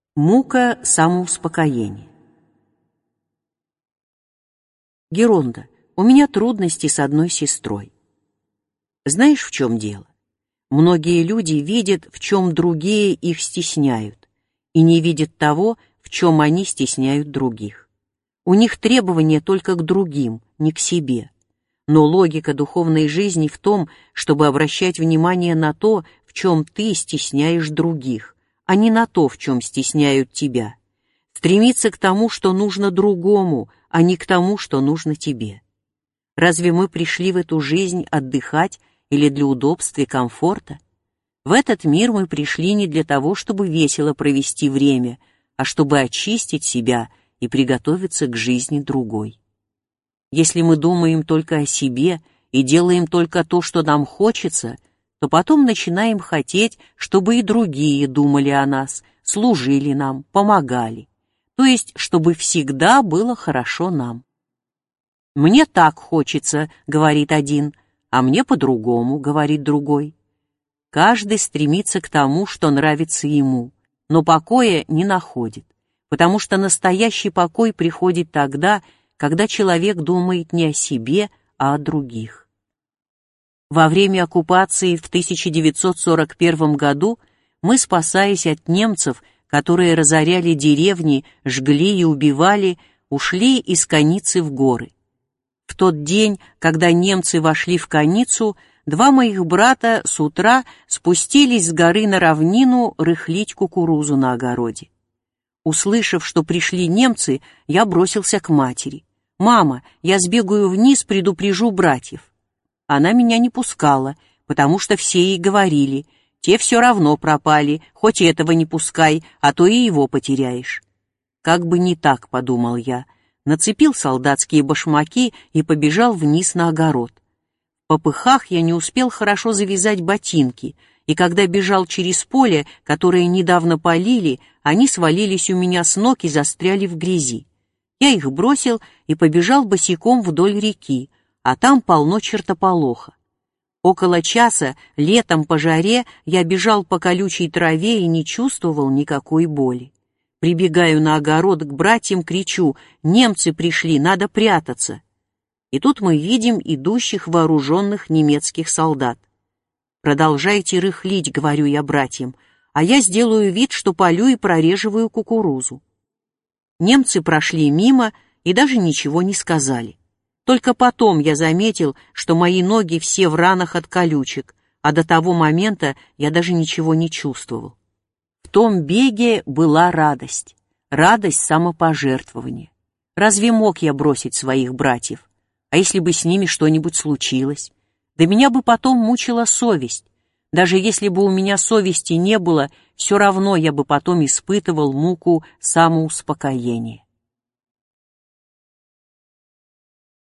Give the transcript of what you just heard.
Мука самоуспокоения. Геронда, у меня трудности с одной сестрой. Знаешь, в чем дело? Многие люди видят, в чем другие их стесняют, и не видят того, в чем они стесняют других. У них требования только к другим, не к себе. Но логика духовной жизни в том, чтобы обращать внимание на то, в чем ты стесняешь других, а не на то, в чем стесняют тебя. Стремиться к тому, что нужно другому, а не к тому, что нужно тебе. Разве мы пришли в эту жизнь отдыхать или для удобства и комфорта? В этот мир мы пришли не для того, чтобы весело провести время, а чтобы очистить себя и приготовиться к жизни другой. Если мы думаем только о себе и делаем только то, что нам хочется, то потом начинаем хотеть, чтобы и другие думали о нас, служили нам, помогали, то есть, чтобы всегда было хорошо нам. «Мне так хочется», — говорит один, «а мне по-другому», — говорит другой. Каждый стремится к тому, что нравится ему, но покоя не находит, потому что настоящий покой приходит тогда, когда человек думает не о себе, а о других. Во время оккупации в 1941 году мы, спасаясь от немцев, которые разоряли деревни, жгли и убивали, ушли из Каницы в горы. В тот день, когда немцы вошли в Каницу, два моих брата с утра спустились с горы на равнину рыхлить кукурузу на огороде. Услышав, что пришли немцы, я бросился к матери. «Мама, я сбегаю вниз, предупрежу братьев». Она меня не пускала, потому что все ей говорили: «Те все равно пропали, хоть этого не пускай, а то и его потеряешь». Как бы не так, подумал я, нацепил солдатские башмаки и побежал вниз на огород. В попыхах я не успел хорошо завязать ботинки, и когда бежал через поле, которое недавно полили, они свалились у меня с ног и застряли в грязи. Я их бросил и побежал босиком вдоль реки, а там полно чертополоха. Около часа, летом по жаре, я бежал по колючей траве и не чувствовал никакой боли. Прибегаю на огород к братьям, кричу: «Немцы пришли, надо прятаться!» И тут мы видим идущих вооруженных немецких солдат. «Продолжайте рыхлить», — говорю я братьям, «а я сделаю вид, что полю и прореживаю кукурузу». Немцы прошли мимо и даже ничего не сказали. Только потом я заметил, что мои ноги все в ранах от колючек, а до того момента я даже ничего не чувствовал. В том беге была радость, радость самопожертвования. Разве мог я бросить своих братьев? А если бы с ними что-нибудь случилось? Да меня бы потом мучила совесть. Даже если бы у меня совести не было, все равно я бы потом испытывал муку самоуспокоения.